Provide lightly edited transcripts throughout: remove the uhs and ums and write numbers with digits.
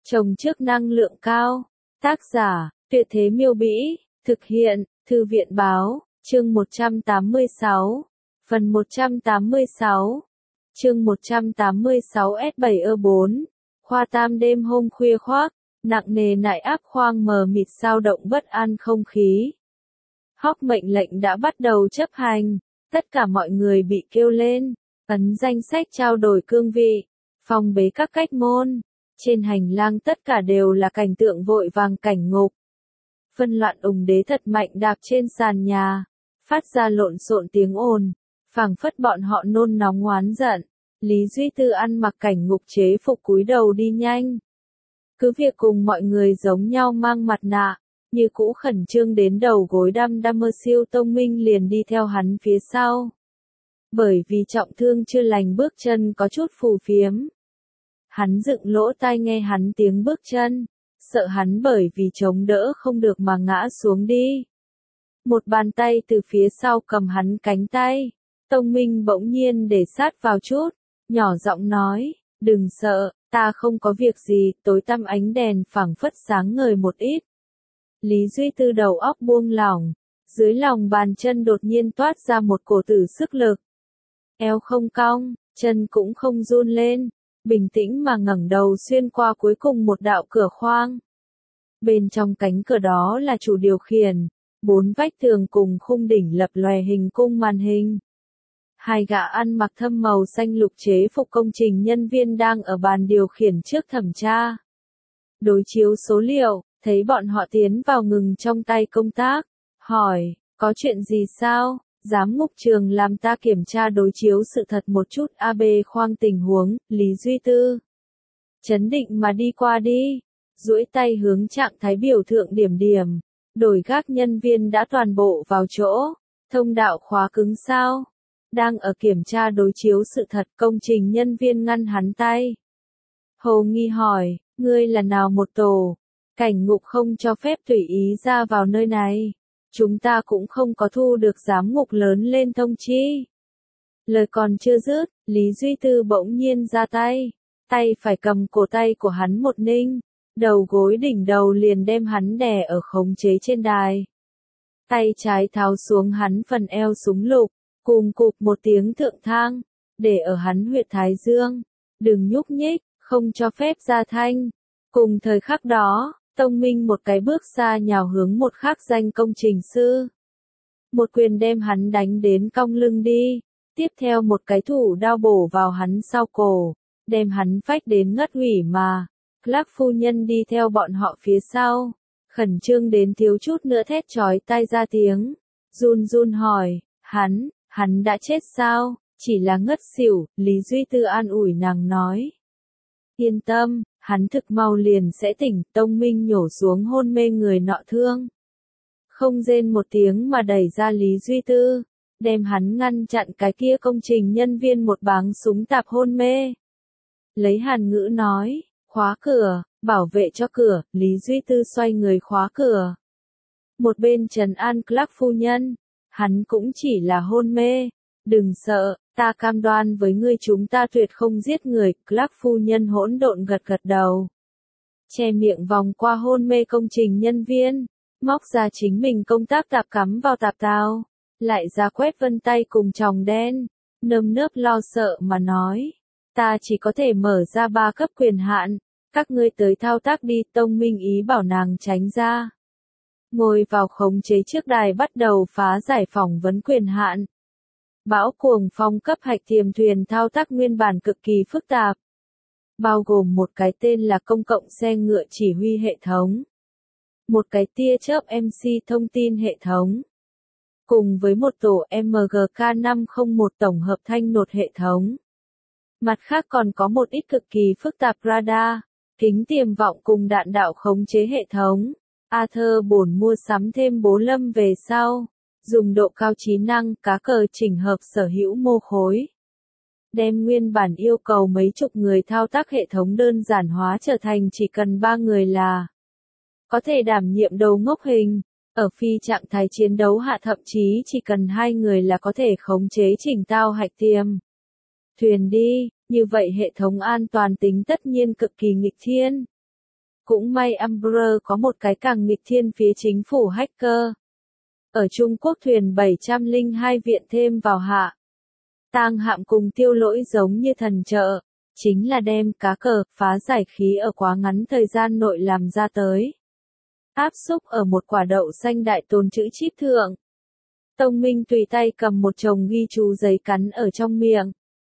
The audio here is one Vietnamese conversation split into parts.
Trồng trước năng lượng cao. Tác giả, Tuyệt Thế Miêu Bĩ. Thực hiện, Thư viện Báo. Chương 186. Phần 186. Chương 186 S7E4. Khoa tam đêm hôm khuya khoác, nặng nề nại áp khoang mờ mịt sao động bất an không khí. Hóc mệnh lệnh đã bắt đầu chấp hành, tất cả mọi người bị kêu lên, ấn danh sách trao đổi cương vị, phong bế các cách môn. Trên hành lang tất cả đều là cảnh tượng vội vàng cảnh ngục. Phân loạn ùng đế thật mạnh đạp trên sàn nhà, phát ra lộn xộn tiếng ồn, phảng phất bọn họ nôn nóng oán giận. Lý Duy Tư ăn mặc cảnh ngục chế phục cúi đầu đi nhanh. Cứ việc cùng mọi người giống nhau mang mặt nạ, như cũ khẩn trương đến đầu gối đăm đăm mơ Siêu Tông Minh liền đi theo hắn phía sau. Bởi vì trọng thương chưa lành bước chân có chút phù phiếm. Hắn dựng lỗ tai nghe hắn tiếng bước chân, sợ hắn bởi vì chống đỡ không được mà ngã xuống đi. Một bàn tay từ phía sau cầm hắn cánh tay, Tông Minh bỗng nhiên để sát vào chút, nhỏ giọng nói, đừng sợ, ta không có việc gì, tối tăm ánh đèn phảng phất sáng ngời một ít. Lý Duy Tư đầu óc buông lỏng, dưới lòng bàn chân đột nhiên toát ra một cổ tử sức lực. Eo không cong, chân cũng không run lên, bình tĩnh mà ngẩng đầu xuyên qua cuối cùng một đạo cửa khoang. Bên trong cánh cửa đó là chủ điều khiển, 4 vách tường cùng khung đỉnh lập lòe hình cung màn hình. 2 gã ăn mặc thâm màu xanh lục chế phục công trình nhân viên đang ở bàn điều khiển trước thẩm tra. Đối chiếu số liệu, thấy bọn họ tiến vào ngừng trong tay công tác, hỏi, có chuyện gì sao? Giám ngục trường làm ta kiểm tra đối chiếu sự thật một chút AB khoang tình huống, Lý Duy Tư. Chấn định mà đi qua đi, duỗi tay hướng trạng thái biểu thượng điểm điểm, đổi gác nhân viên đã toàn bộ vào chỗ, thông đạo khóa cứng sao? Đang ở kiểm tra đối chiếu sự thật công trình nhân viên ngăn hắn tay. Hồ nghi hỏi, ngươi là nào một tổ? Cảnh ngục không cho phép tùy ý ra vào nơi này. Chúng ta cũng không có thu được giám ngục lớn lên thông chi. Lời còn chưa dứt, Lý Duy Tư bỗng nhiên ra tay. Tay phải cầm cổ tay của hắn một ninh. Đầu gối đỉnh đầu liền đem hắn đè ở khống chế trên đài. Tay trái tháo xuống hắn phần eo súng lục. Cùng cụp một tiếng thượng thang. Để ở hắn huyệt thái dương. Đừng nhúc nhích, không cho phép ra thanh. Cùng thời khắc đó, Tông Minh một cái bước xa nhào hướng một khác danh công trình sư. Một quyền đem hắn đánh đến cong lưng đi, tiếp theo một cái thủ đao bổ vào hắn sau cổ, đem hắn phách đến ngất ủy mà. Clark phu nhân đi theo bọn họ phía sau, khẩn trương đến thiếu chút nữa thét chói tai ra tiếng, run run hỏi, hắn đã chết sao, chỉ là ngất xỉu, Lý Duy Tư an ủi nàng nói. Yên tâm. Hắn thực mau liền sẽ tỉnh, Tông Minh nhổ xuống hôn mê người nọ thương. Không rên một tiếng mà đẩy ra Lý Duy Tư, đem hắn ngăn chặn cái kia công trình nhân viên một báng súng tạp hôn mê. Lấy Hàn ngữ nói, khóa cửa, bảo vệ cho cửa, Lý Duy Tư xoay người khóa cửa. Một bên trấn an Clark phu nhân, hắn cũng chỉ là hôn mê, đừng sợ. Ta cam đoan với ngươi chúng ta tuyệt không giết người, Clark phu nhân hỗn độn gật gật đầu. Che miệng vòng qua hôn mê công trình nhân viên, móc ra chính mình công tác tạp cắm vào tạp tao, lại ra quét vân tay cùng tròng đen, nơm nớp lo sợ mà nói. Ta chỉ có thể mở ra 3 cấp quyền hạn, các ngươi tới thao tác đi, Tông Minh ý bảo nàng tránh ra. Ngồi vào khống chế trước đài bắt đầu phá giải phỏng vấn quyền hạn. Bão cuồng phong cấp hạch tiềm thuyền thao tác nguyên bản cực kỳ phức tạp. Bao gồm một cái tên là công cộng xe ngựa chỉ huy hệ thống. Một cái tia chớp MC thông tin hệ thống. Cùng với một tổ MGK501 tổng hợp thanh nột hệ thống. Mặt khác còn có một ít cực kỳ phức tạp radar, kính tiềm vọng cùng đạn đạo khống chế hệ thống. Arthur bổn mua sắm thêm bố lâm về sau. Dùng độ cao trí năng cá cờ chỉnh hợp sở hữu mô khối. Đem nguyên bản yêu cầu mấy chục người thao tác hệ thống đơn giản hóa trở thành chỉ cần 3 người là có thể đảm nhiệm đầu ngốc hình. Ở phi trạng thái chiến đấu hạ thậm chí chỉ cần 2 người là có thể khống chế chỉnh tao hạch tiềm thuyền đi, như vậy hệ thống an toàn tính tất nhiên cực kỳ nghịch thiên. Cũng may Umbrella có một cái càng nghịch thiên phía chính phủ hacker. Ở Trung Quốc thuyền 702 viện thêm vào hạ. Tang hạm cùng tiêu lỗi giống như thần trợ, chính là đem cá cờ, phá giải khí ở quá ngắn thời gian nội làm ra tới. Áp xúc ở một quả đậu xanh đại tồn chữ chip thượng. Tông Minh tùy tay cầm một chồng ghi chú giấy cắn ở trong miệng.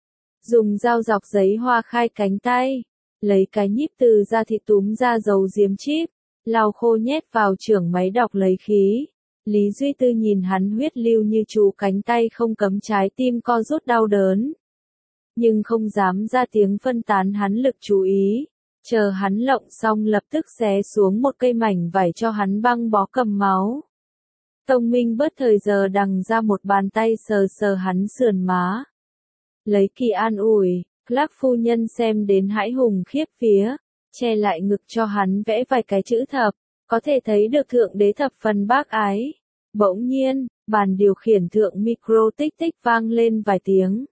Dùng dao dọc giấy hoa khai cánh tay. Lấy cái nhíp từ da thịt túm ra dấu diếm chip. Lau khô nhét vào trưởng máy đọc lấy khí. Lý Duy Tư nhìn hắn huyết lưu như chú cánh tay không cấm trái tim co rút đau đớn. Nhưng không dám ra tiếng phân tán hắn lực chú ý. Chờ hắn lộng xong lập tức xé xuống một cây mảnh vải cho hắn băng bó cầm máu. Tông Minh bớt thời giờ đằng ra một bàn tay sờ sờ hắn sườn má. Lấy kỳ an ủi, Clark phu nhân xem đến hãi hùng khiếp vía, che lại ngực cho hắn vẽ vài cái chữ thập, có thể thấy được thượng đế thập phần bác ái. Bỗng nhiên, bàn điều khiển thượng micro tích tích vang lên vài tiếng.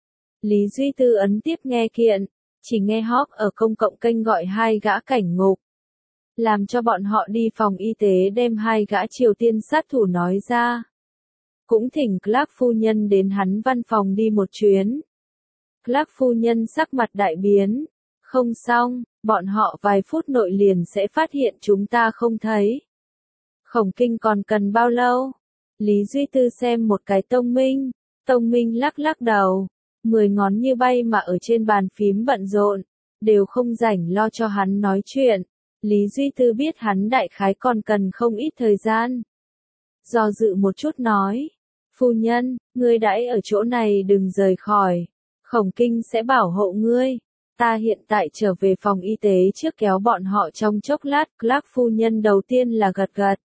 Lý Duy Tư ấn tiếp nghe kiện, chỉ nghe Hawk ở công cộng kênh gọi hai gã cảnh ngục. Làm cho bọn họ đi phòng y tế đem hai gã Triều Tiên sát thủ nói ra. Cũng thỉnh Clark phu nhân đến hắn văn phòng đi một chuyến. Clark phu nhân sắc mặt đại biến. Không xong, bọn họ vài phút nội liền sẽ phát hiện chúng ta không thấy. Khổng Kinh còn cần bao lâu? Lý Duy Tư xem một cái Tông Minh. Tông Minh lắc lắc đầu. 10 ngón như bay mà ở trên bàn phím bận rộn. Đều không rảnh lo cho hắn nói chuyện. Lý Duy Tư biết hắn đại khái còn cần không ít thời gian. Do dự một chút nói. Phu nhân, ngươi đãi ở chỗ này đừng rời khỏi. Khổng Kinh sẽ bảo hộ ngươi. Ta hiện tại trở về phòng y tế trước kéo bọn họ trong chốc lát. Clark phu nhân đầu tiên là gật gật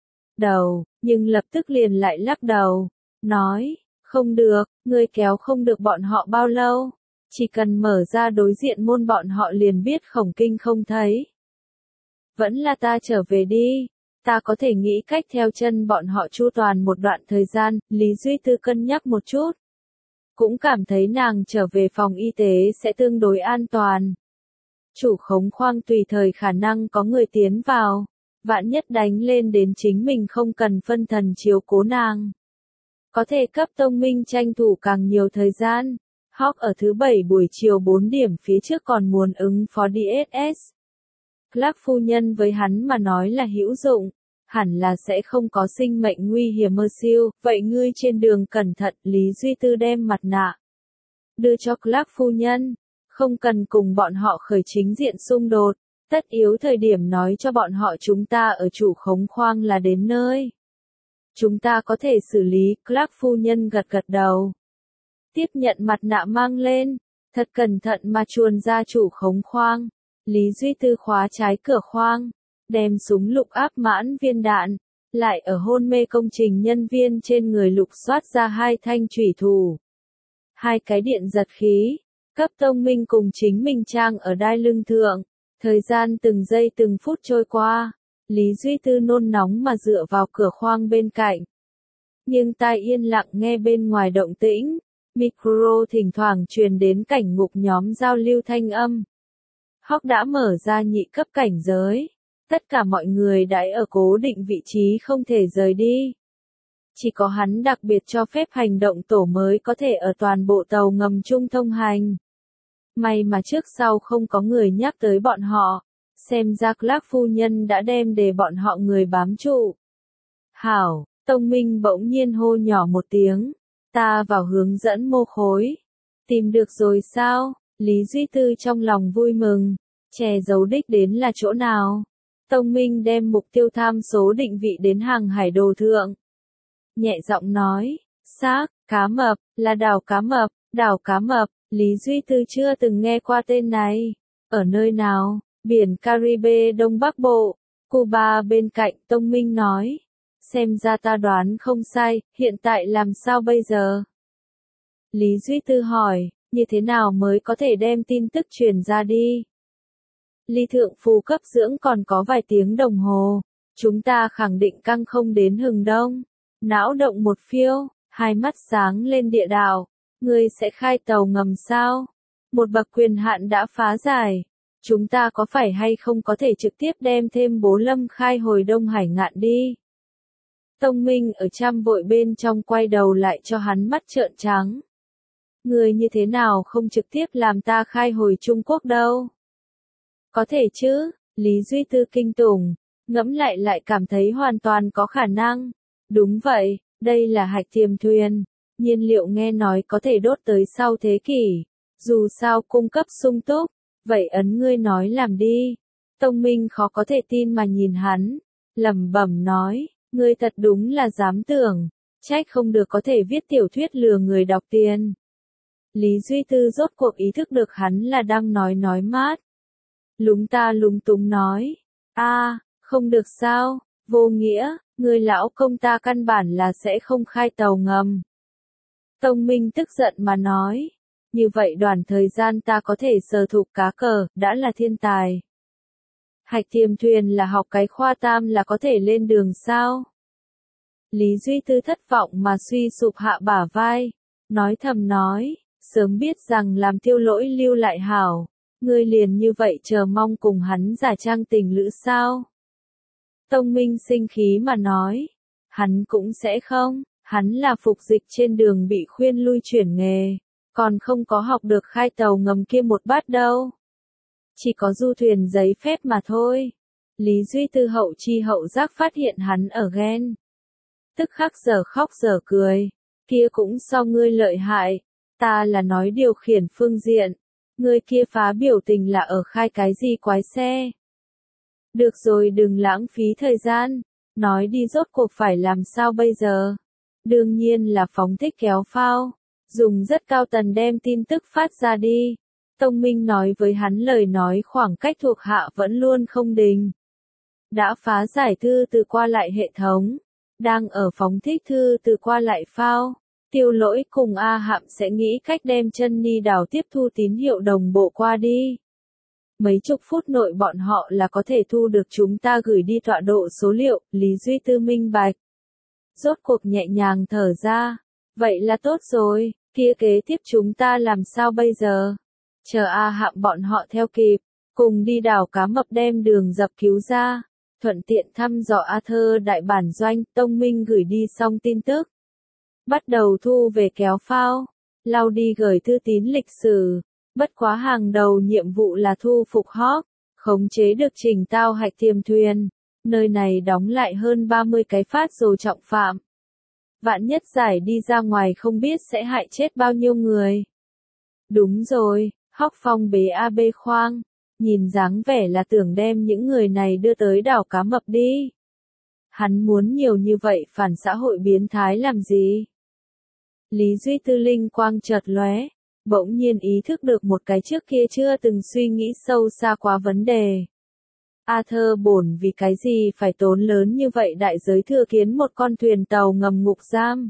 đầu, nhưng lập tức liền lại lắc đầu. Nói, không được, ngươi kéo không được bọn họ bao lâu. Chỉ cần mở ra đối diện môn bọn họ liền biết Khổng Kinh không thấy. Vẫn là ta trở về đi. Ta có thể nghĩ cách theo chân bọn họ chu toàn một đoạn thời gian. Lý Duy Tư cân nhắc một chút. Cũng cảm thấy nàng trở về phòng y tế sẽ tương đối an toàn. Chủ khống khoang tùy thời khả năng có người tiến vào. Vạn nhất đánh lên đến chính mình không cần phân thần chiếu cố nàng. Có thể cấp Tông Minh tranh thủ càng nhiều thời gian. Hawk ở thứ 7 buổi chiều 4 điểm phía trước còn muốn ứng phó DSS. Clark phu nhân với hắn mà nói là hữu dụng. Hẳn là sẽ không có sinh mệnh nguy hiểm mơ siêu. Vậy ngươi trên đường cẩn thận. Lý Duy Tư đem mặt nạ đưa cho Clark phu nhân. Không cần cùng bọn họ khởi chính diện xung đột. Tất yếu thời điểm nói cho bọn họ chúng ta ở chủ khống khoang là đến nơi. Chúng ta có thể xử lý. Clark phu nhân gật gật đầu. Tiếp nhận mặt nạ mang lên. Thật cẩn thận mà chuồn ra chủ khống khoang. Lý Duy Tư khóa trái cửa khoang. Đem súng lục áp mãn viên đạn. Lại ở hôn mê công trình nhân viên trên người lục soát ra 2 thanh chủy thủ. 2 cái điện giật khí. Cấp Tông Minh cùng chính mình trang ở đai lưng thượng. Thời gian từng giây từng phút trôi qua. Lý Duy Tư nôn nóng mà dựa vào cửa khoang bên cạnh. Nhưng tai yên lặng nghe bên ngoài động tĩnh. Micro thỉnh thoảng truyền đến cảnh ngục nhóm giao lưu thanh âm. Hawk đã mở ra nhị cấp cảnh giới. Tất cả mọi người đã ở cố định vị trí không thể rời đi. Chỉ có hắn đặc biệt cho phép hành động tổ mới có thể ở toàn bộ tàu ngầm chung thông hành. May mà trước sau không có người nhắc tới bọn họ. Xem ra Clark phu nhân đã đem để bọn họ người bám trụ. Hảo, Tông Minh bỗng nhiên hô nhỏ một tiếng. Ta vào hướng dẫn mô khối. Tìm được rồi sao? Lý Duy Tư trong lòng vui mừng. Che giấu đích đến là chỗ nào? Tông Minh đem mục tiêu tham số định vị đến hàng hải đồ thượng. Nhẹ giọng nói, xác, cá mập, là đảo cá mập, đảo cá mập. Lý Duy Tư chưa từng nghe qua tên này. Ở nơi nào? Biển Caribe Đông Bắc Bộ. Cuba bên cạnh. Tông Minh nói. Xem ra ta đoán không sai. Hiện tại làm sao bây giờ? Lý Duy Tư hỏi. Như thế nào mới có thể đem tin tức truyền ra đi? Ly thượng phù cấp dưỡng còn có vài tiếng đồng hồ. Chúng ta khẳng định căng không đến hừng đông. Não động một phiêu. Hai mắt sáng lên địa đạo. Ngươi sẽ khai tàu ngầm sao? Một bậc quyền hạn đã phá giải. chúng ta có phải hay không có thể trực tiếp đem thêm bố Lâm khai hồi Đông Hải ngạn đi? Tông Minh ở trăm vội bên trong quay đầu lại cho hắn mắt trợn trắng. Người như thế nào không trực tiếp làm ta khai hồi Trung Quốc đâu? Có thể chứ, Lý Duy Tư kinh tủng, ngẫm lại cảm thấy hoàn toàn có khả năng. Đúng vậy, đây là hạch thiềm thuyền, nhiên liệu nghe nói có thể đốt tới sau thế kỷ, dù sao cung cấp sung túc, vậy ấn ngươi nói làm đi. Tông Minh khó có thể tin mà nhìn hắn, lẩm bẩm nói, ngươi thật đúng là dám tưởng, trách không được có thể viết tiểu thuyết lừa người đọc tiền. Lý Duy Tư rốt cuộc ý thức được hắn là đang nói mát. Lúng ta lúng túng nói, không được sao, vô nghĩa, người lão công ta căn bản là sẽ không khai tàu ngầm. Tông Minh tức giận mà nói, như vậy đoạn thời gian ta có thể sờ thục cá cờ, đã là thiên tài. Hạch thiềm thuyền là học cái khoa tam là có thể lên đường sao? Lý Duy Tư thất vọng mà suy sụp hạ bả vai, nói thầm nói, sớm biết rằng làm Tiêu Lỗi lưu lại hảo, ngươi liền như vậy chờ mong cùng hắn giả trang tình lữ sao? Tông Minh sinh khí mà nói, hắn cũng sẽ không, hắn là phục dịch trên đường bị khuyên lui chuyển nghề, còn không có học được khai tàu ngầm kia một bát đâu. Chỉ có du thuyền giấy phép mà thôi. Lý Duy Tư hậu chi hậu giác phát hiện hắn ở ghen. Tức khắc giờ khóc giờ cười, kia cũng so ngươi lợi hại, ta là nói điều khiển phương diện, ngươi kia phá biểu tình là ở khai cái gì quái xe. Được rồi đừng lãng phí thời gian, nói đi rốt cuộc phải làm sao bây giờ. Đương nhiên là phóng thích kéo phao, dùng rất cao tần đem tin tức phát ra đi. Tông Minh nói với hắn lời nói khoảng cách thuộc hạ vẫn luôn không đình. Đã phá giải thư từ qua lại hệ thống, đang ở phóng thích thư từ qua lại phao. Tiêu Lỗi cùng A Hạm sẽ nghĩ cách đem chân ni đảo tiếp thu tín hiệu đồng bộ qua đi. Mấy chục phút nội bọn họ là có thể thu được chúng ta gửi đi tọa độ số liệu, Lý Duy Tư minh bạch. Rốt cuộc nhẹ nhàng thở ra, vậy là tốt rồi, kia kế tiếp chúng ta làm sao bây giờ? Chờ A Hạm bọn họ theo kịp, cùng đi đảo cá mập đem đường dập cứu ra, thuận tiện thăm dò A Thơ đại bản doanh, Tông Minh gửi đi xong tin tức. Bắt đầu thu về kéo phao, lau đi gửi thư tín lịch sử, bất quá hàng đầu nhiệm vụ là thu phục Hawk, khống chế được trình tao hạch thiềm thuyền, nơi này đóng lại hơn 30 cái phát dồ trọng phạm. Vạn nhất giải đi ra ngoài không biết sẽ hại chết bao nhiêu người. Đúng rồi, Hawk phong bế AB khoang, nhìn dáng vẻ là tưởng đem những người này đưa tới đảo cá mập đi. Hắn muốn nhiều như vậy phản xã hội biến thái làm gì? Lý Duy Tư linh quang chợt lóe, bỗng nhiên ý thức được một cái trước kia chưa từng suy nghĩ sâu xa quá vấn đề. Arthur bổn vì cái gì phải tốn lớn như vậy đại giới thừa kiến một con thuyền tàu ngầm ngục giam?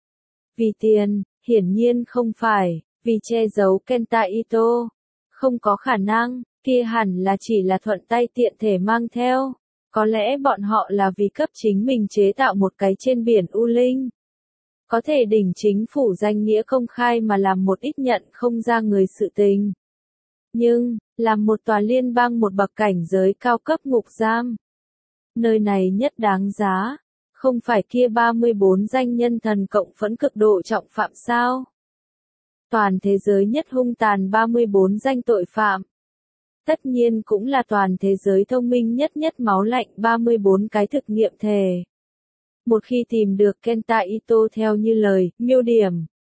Vì tiền, hiển nhiên không phải, vì che giấu Kenta Ito. Không có khả năng, kia hẳn là chỉ là thuận tay tiện thể mang theo. Có lẽ bọn họ là vì cấp chính mình chế tạo một cái trên biển U Linh. Có thể đỉnh chính phủ danh nghĩa công khai mà làm một ít nhận không ra người sự tình. Nhưng, làm một tòa liên bang một bậc cảnh giới cao cấp ngục giam. Nơi này nhất đáng giá, không phải kia 34 danh nhân thần cộng phẫn cực độ trọng phạm sao? Toàn thế giới nhất hung tàn 34 danh tội phạm. Tất nhiên cũng là toàn thế giới thông minh nhất máu lạnh 34 cái thực nghiệm thể. Một khi tìm được Kenta Ito theo như lời, miêu điểm.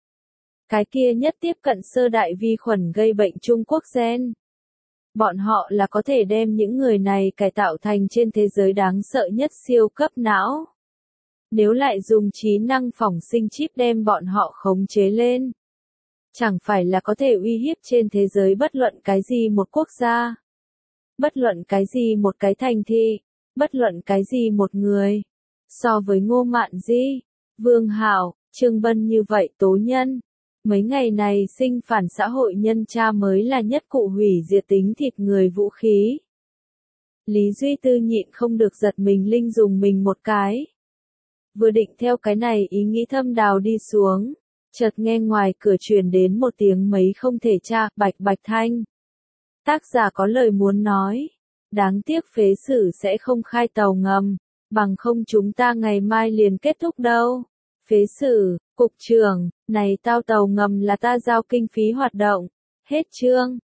Cái kia nhất tiếp cận sơ đại vi khuẩn gây bệnh Trung Quốc gen. Bọn họ là có thể đem những người này cải tạo thành trên thế giới đáng sợ nhất siêu cấp não. Nếu lại dùng trí năng phỏng sinh chip đem bọn họ khống chế lên. Chẳng phải là có thể uy hiếp trên thế giới bất luận cái gì một quốc gia. Bất luận cái gì một cái thành thị. Bất luận cái gì một người. So với Ngô Mạn Di, Vương Hảo, Trương Bân như vậy tố nhân. Mấy ngày này sinh phản xã hội nhân cha mới là nhất cụ hủy diệt tính thịt người vũ khí. Lý Duy Tư nhịn không được giật mình linh dùng mình một cái. Vừa định theo cái này ý nghĩ thâm đào đi xuống, chợt nghe ngoài cửa truyền đến một tiếng mấy không thể tra, bạch bạch thanh. Tác giả có lời muốn nói. Đáng tiếc phế sử sẽ không khai tàu ngầm, bằng không chúng ta ngày mai liền kết thúc đâu. Phế sử, cục trưởng, này tao tàu ngầm là ta giao kinh phí hoạt động. Hết chương.